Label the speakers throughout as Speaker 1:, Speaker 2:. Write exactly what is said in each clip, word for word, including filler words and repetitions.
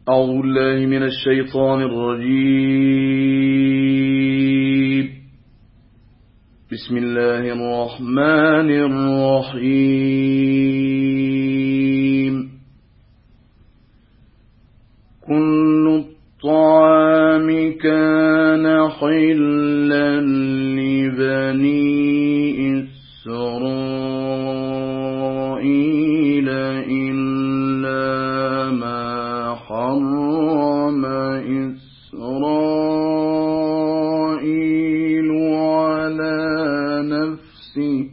Speaker 1: أعوذ بالله من الشيطان الرجيم. بسم الله الرحمن الرحيم. كل الطعام كان حلا لبني إسرائيل إلا ما حرم إسرائيل على نفسه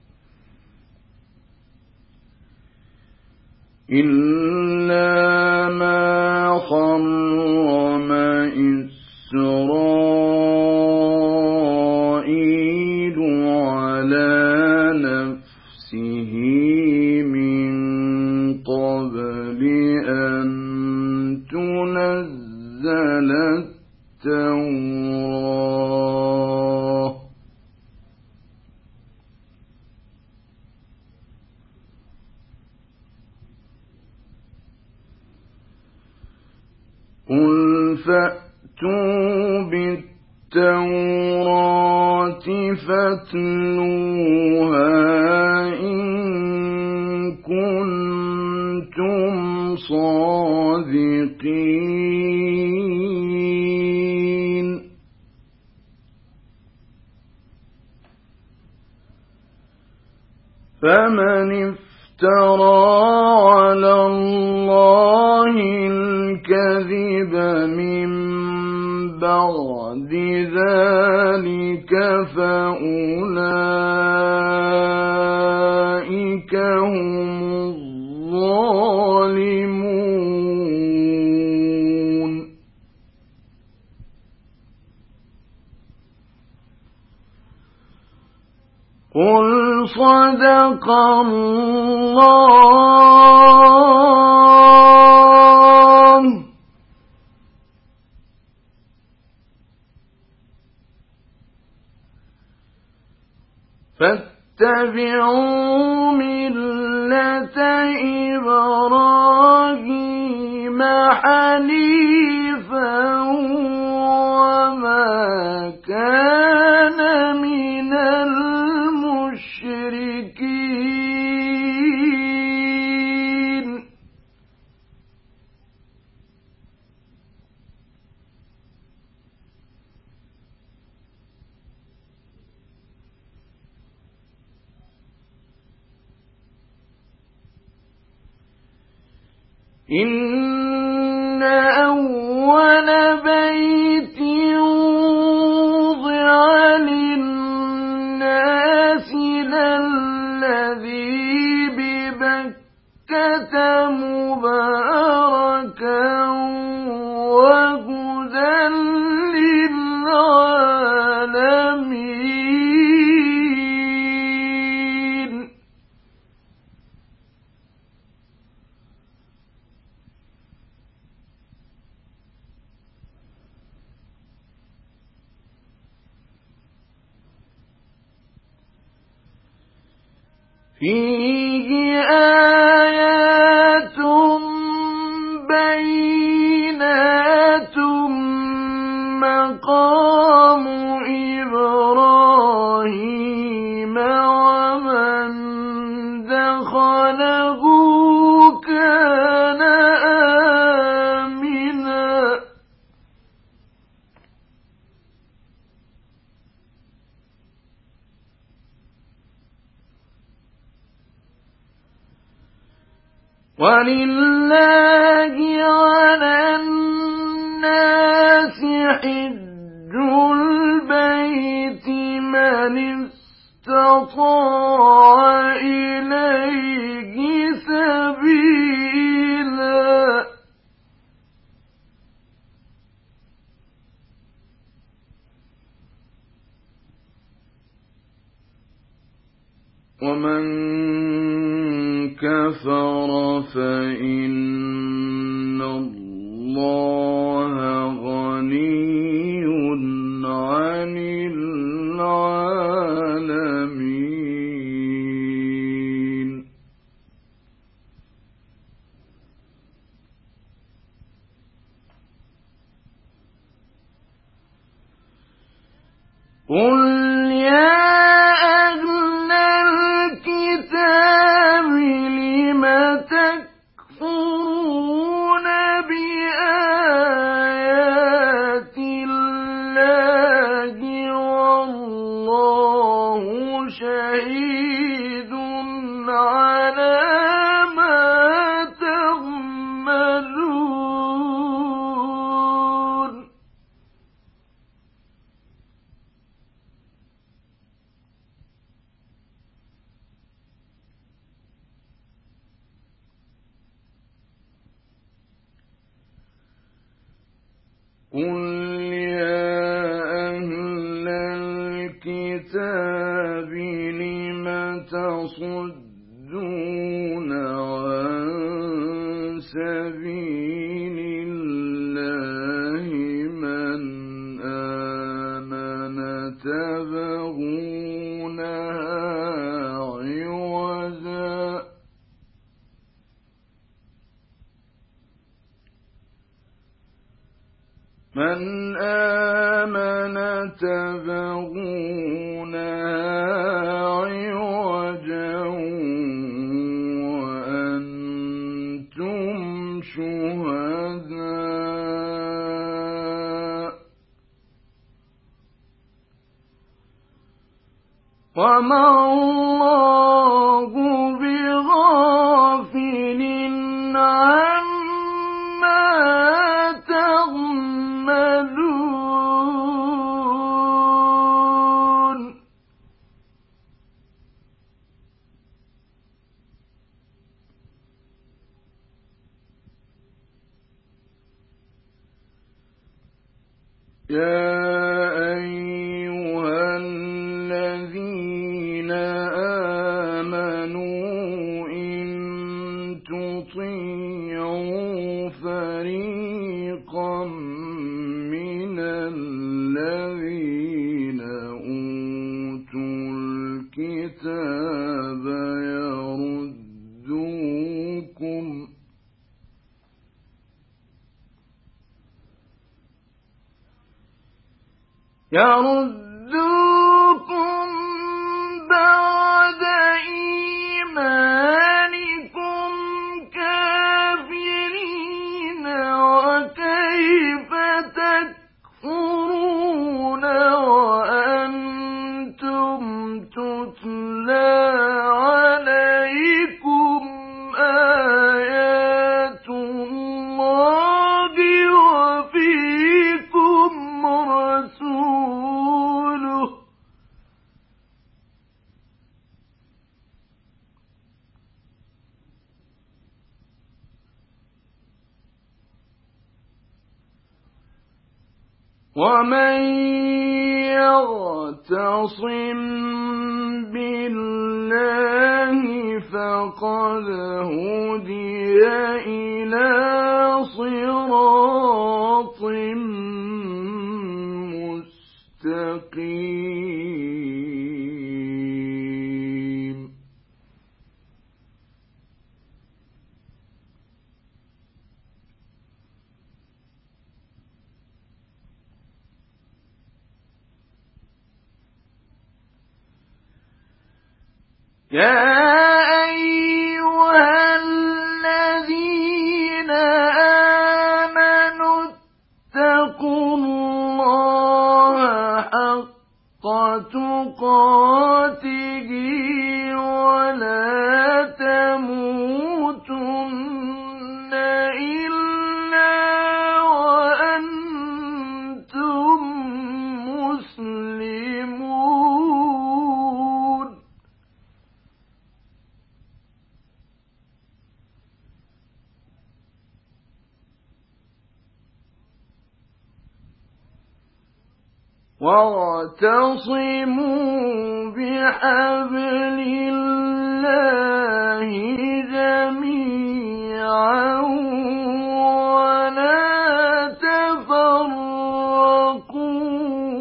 Speaker 1: إلا ما حرم إسرائيل على نفسه من قبل أن تنزل التوراة قل فأتوا بالتوراة فاتلوها إن كنتم صادقين. فمن افترى على الله الكذب من بعد ذلك فأولئك هم الظالمون. قل صدق الله فاتبعوا ملة إبراهيم حنيفا وما كان من المشركين. إن أول بيت وضع للناس للذي ببكة مباركا وهدى للعالمين. فيه آيات بينات مقام إبراهيم ومن دخله كان آمنا. ولله على الناس حج البيت من استطاع إليه سبيلا. ومن كفر فإن الله غني عن العالمين. قل يا أهل الكتاب لم تكفرون بآيات الله والله شهيد على ما تعملون. قل يا أهل الكتاب لم تصدون عن سبيل الله من آمن تبغونها عوجا من آمن تبغونها عوجا وأنتم شهداء وما الله بغافل عما تعملون. يا أيها الذين آمنوا إن تطيعوا فريقا من الذين أوتوا الكتاب يردوكم يردوكم بعد إيمانكم كافرين وكيف تكفرون وأنتم تتلى عليكم آيات الله وفيكم رسوله ومن يعتصم بالله فقد هدي إلى صراط مستقيم. يا أيها الذين آمنوا اتقوا الله حق تقاته ولا تموتن إلا وأنتم مسلمون. واعتصموا بحبل الله جميعا ولا تفرقوا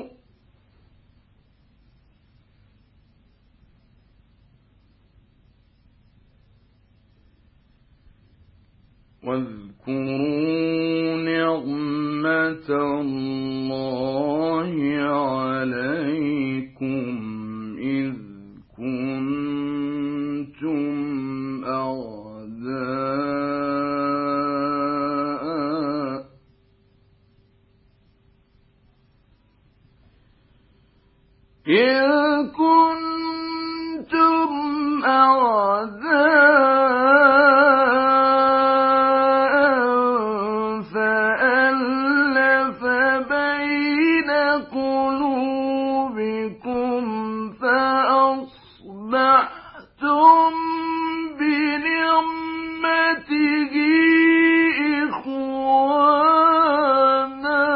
Speaker 1: واذكروا نعمة الله عليكم إذ كنتم أعداء فألف بين قلوبكم فأصبحتم بنعمته إخوانا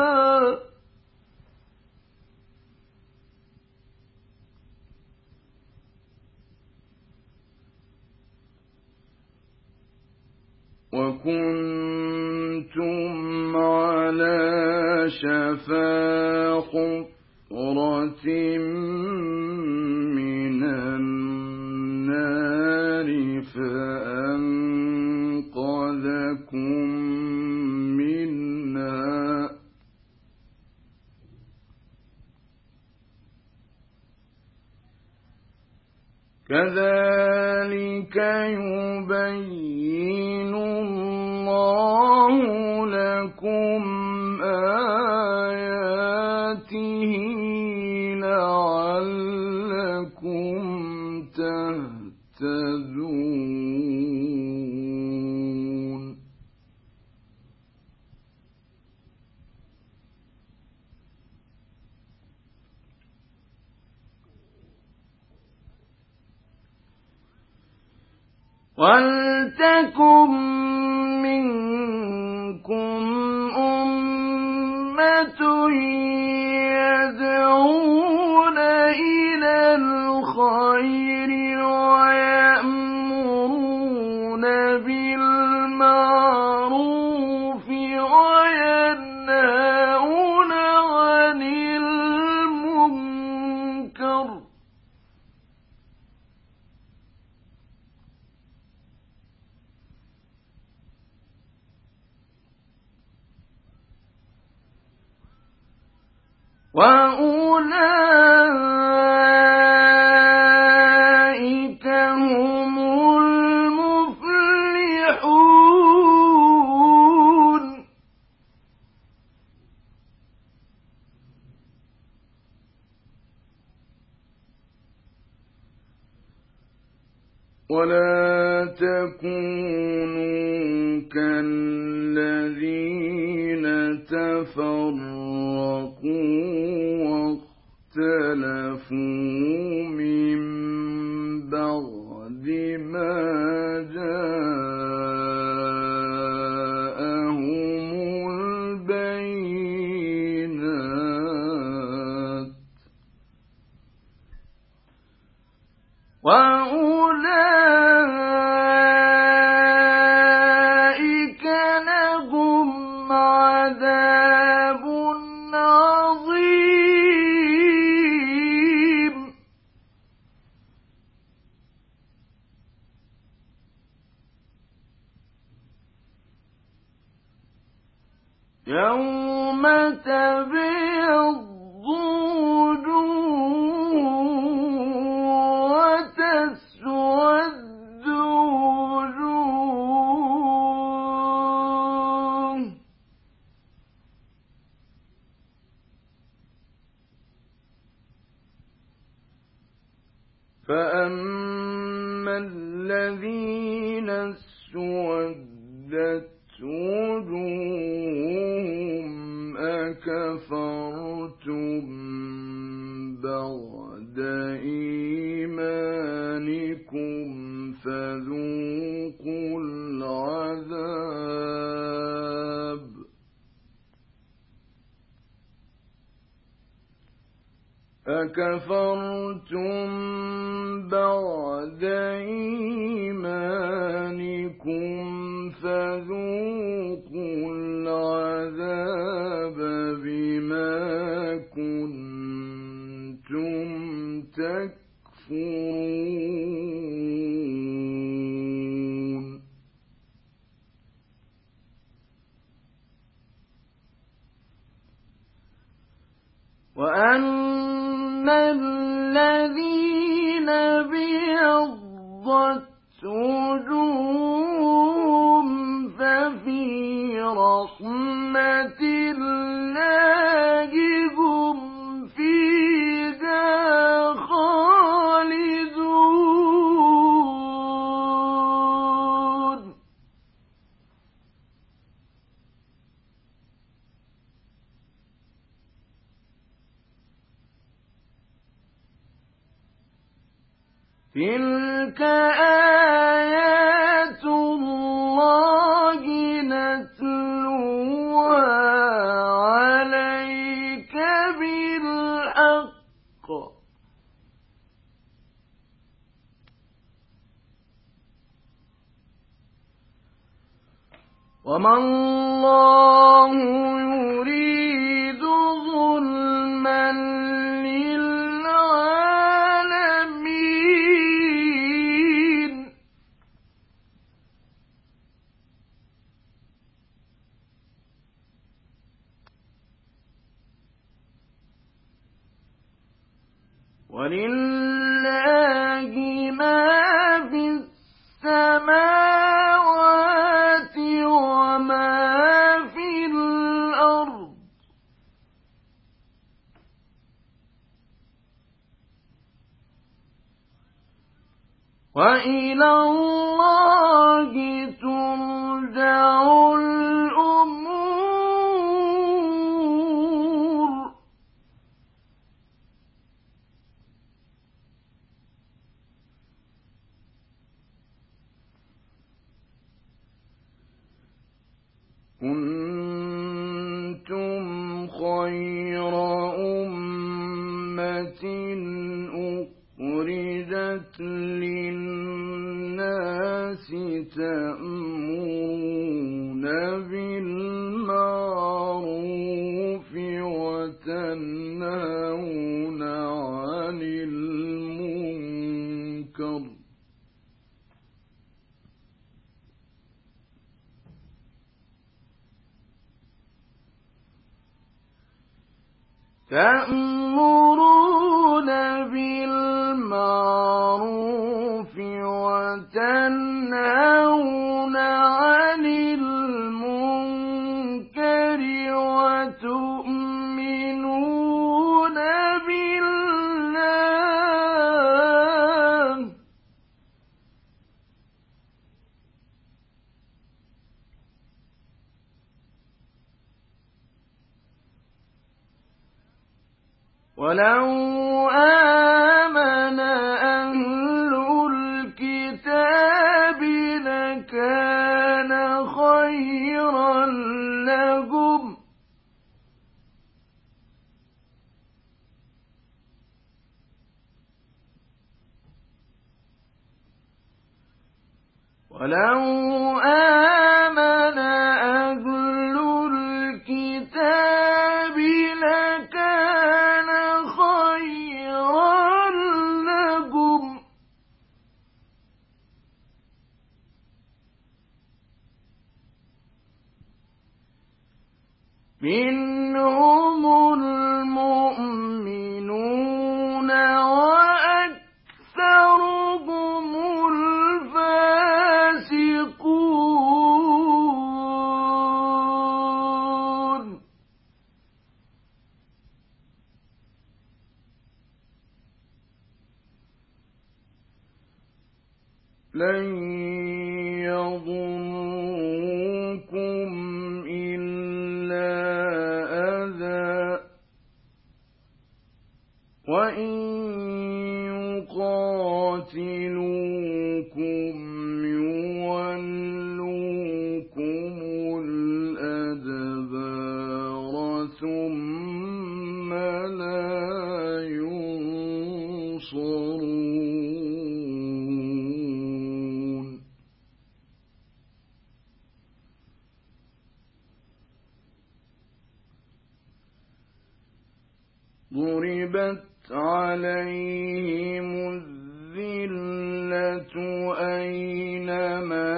Speaker 1: وكنتم على شفا حفرة من النار فأنقذكم منها كذلك يبين الله لكم آياته لعلكم تهتدون وَلْتَكُن مِّنكُمْ أُمَّةٌ يَدْعُونَ إِلَى الْخَيْرِ وَيَأْمُرُونَ بِالْمَعْرُوفِ وَيَنْهَوْنَ عَنِ الْمُنكَرِ وَأُولَئِكَ هُمُ الْمُفْلِحُونَ وَلَا تَكُونُوا كَالَّذِينَ تَفَرَّقُوا واختلفوا من بعد ما جاءهم البينات وأولئك لهم عذاب عظيم يوم تبيض وجوه وتسود وجوه فأما الذين اسودت وجوههم أكفرتم بعد إيمانكم فذوقوا العذاب أكفرتم بعد إيمانكم فذوقوا العذاب بما كنتم تكفرون وأن الذين ابيضت وجوههم ففي رحمة الله هم فيها تلك آيات الله نتلوها عليك بالحق وما الله يريد ظلما للعالمين ولله ما في السماوات وما في الأرض وإلى الله ترجع الأمور كنتم خير أمة أخرجت للناس تأمرون بالمعروف وتنهون عن المنكر تأمرون بالمعروف وتنهون عن المنكر وتؤمنون بالله ولو آمن أهل الكتاب لكان خيرا لهم ولو آمن أهل الكتاب لكان خيرا لهم منهم المؤمنون وأكثرهم الفاسقون لن يضروكم إلا أذى وإن يقاتلوكم يولوكم الأدبار ثم لا ينصرون ضربت عليهم الذلة أينما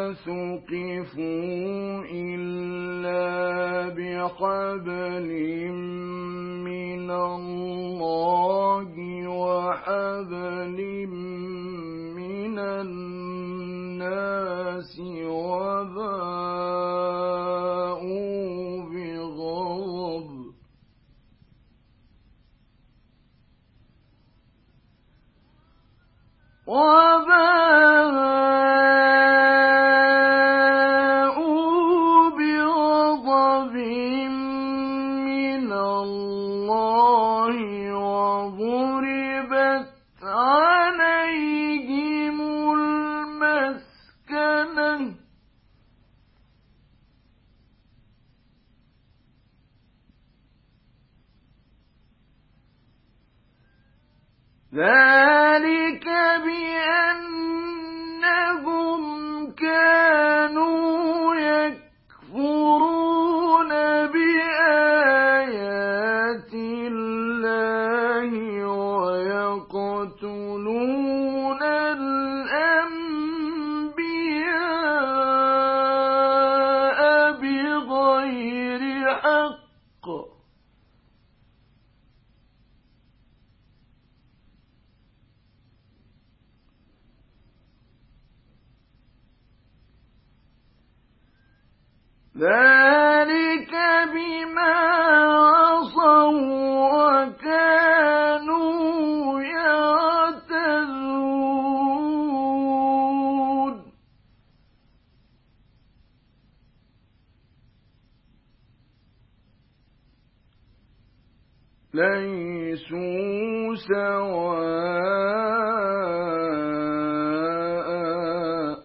Speaker 1: ثقفوا إلا بحبل من الله وحبل من الناس وباءوا بغضب وباءوا بغضب من ذلك بأنهم كانوا يكفرون بآيات الله ويقتلون الأنبياء بغير حق ذلك بما عصوا وكانوا يعتدون ليسوا سواء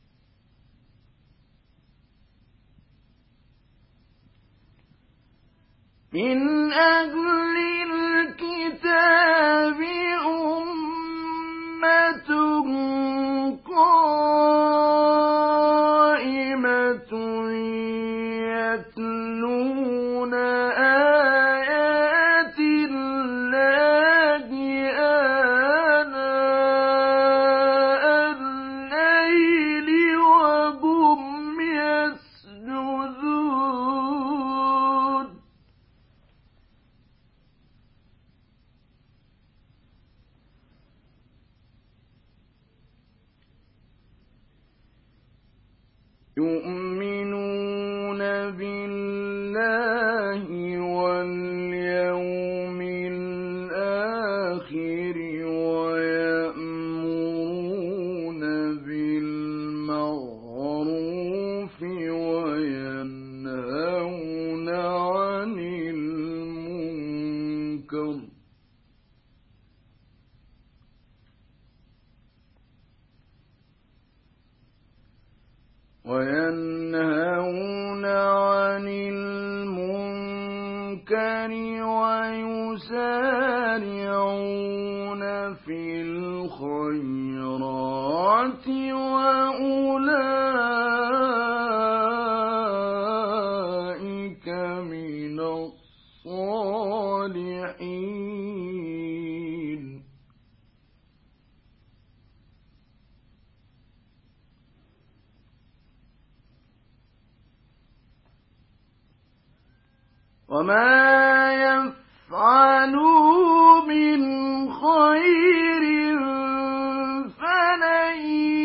Speaker 1: من أهل الكتاب أمة قائمة يتلون آيات الله آناء الليل وهم يسجدون يؤمنون بالله واليوم الآخر ويأمرون بالمعروف وينهون عن المنكر وينهون عن المنكر ويسارعون في الخيرات وأولئك من الصالحين وما يفعلوا من خير فلن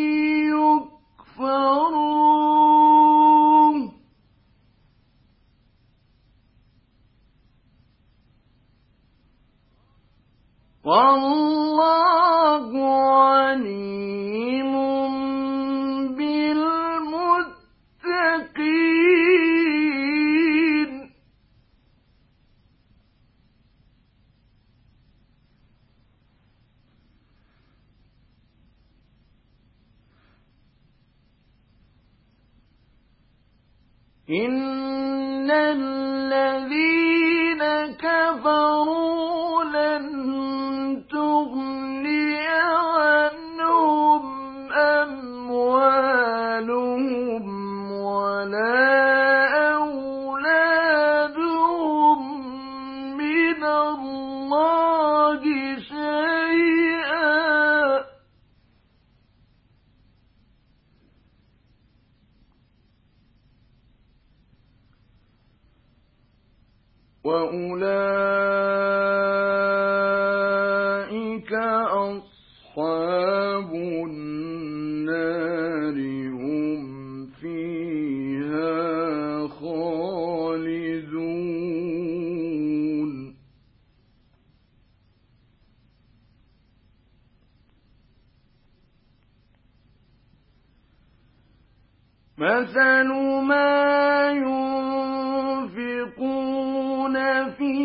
Speaker 1: يكفروه والله عليم بالمتقين إن الذين كفروا لن تغني عنهم أموالهم ولا أولادهم من الله شيئا وأولئك أصحاب النار هم فيها خالدون مثل ما ينفقون في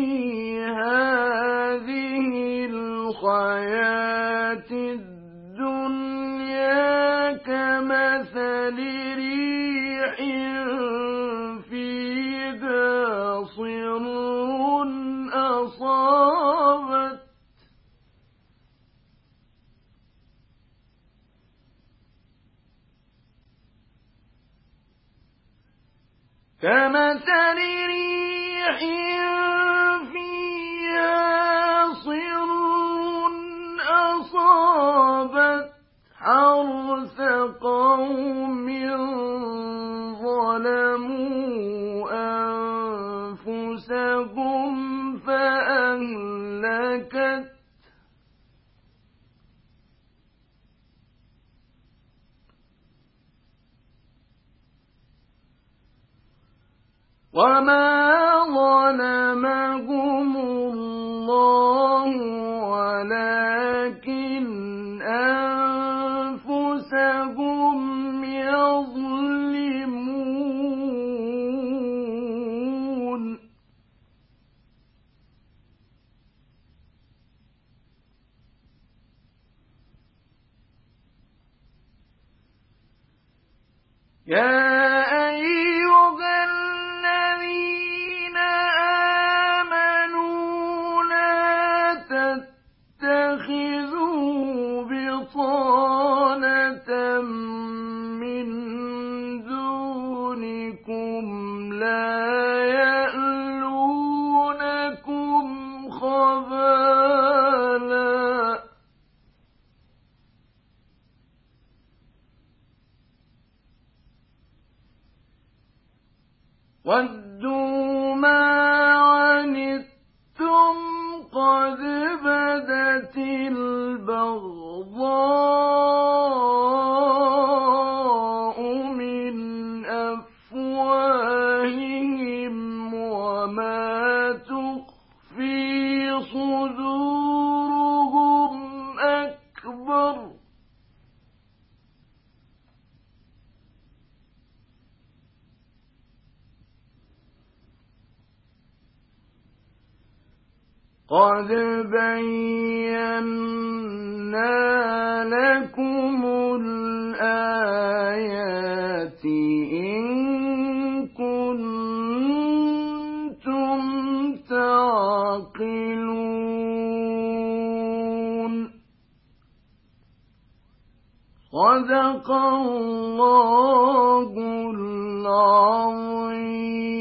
Speaker 1: هذه الحياة الدنيا كمثل ريح فيها صر أصابت كمثل ريح فيها صر أصابت حرث قوم ظلموا أنفسهم فأهلكت وما ظلمهم الله ولكن أنفسهم يظلمون يا أيها الذين آمنوا لا تتخذوا بطانة من دونكم لا يألونكم خبالا وَدُّوا مَا عَنِتُّمْ قَدْ بَدَتِ الْبَغْضَاءُ مِنْ أَفْوَاهِهِمْ وَمَا تُخْفِي صُدُورُهُمْ أَكْبَرُ قَدْ بَيَّنَّا لَكُمُ الْآيَاتِ إِن كُنتُمْ تَعْقِلُونَ صدق الله العظيم.